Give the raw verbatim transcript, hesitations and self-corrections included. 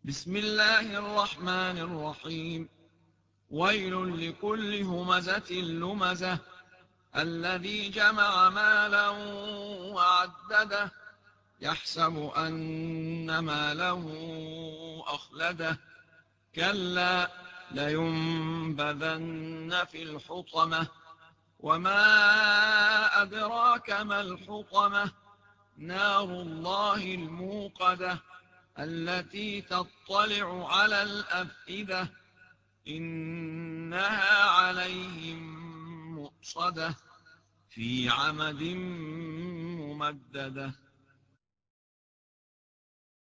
بسم الله الرحمن الرحيم. ويل لكل همزة لمزة الذي جمع مالا وعدده يحسب أن ماله أخلده كلا لينبذن في الحطمة وما أدراك ما الحطمة نار الله الموقدة التي تطلع على الأفئدة إنها عليهم مؤصدة في عمد ممددة.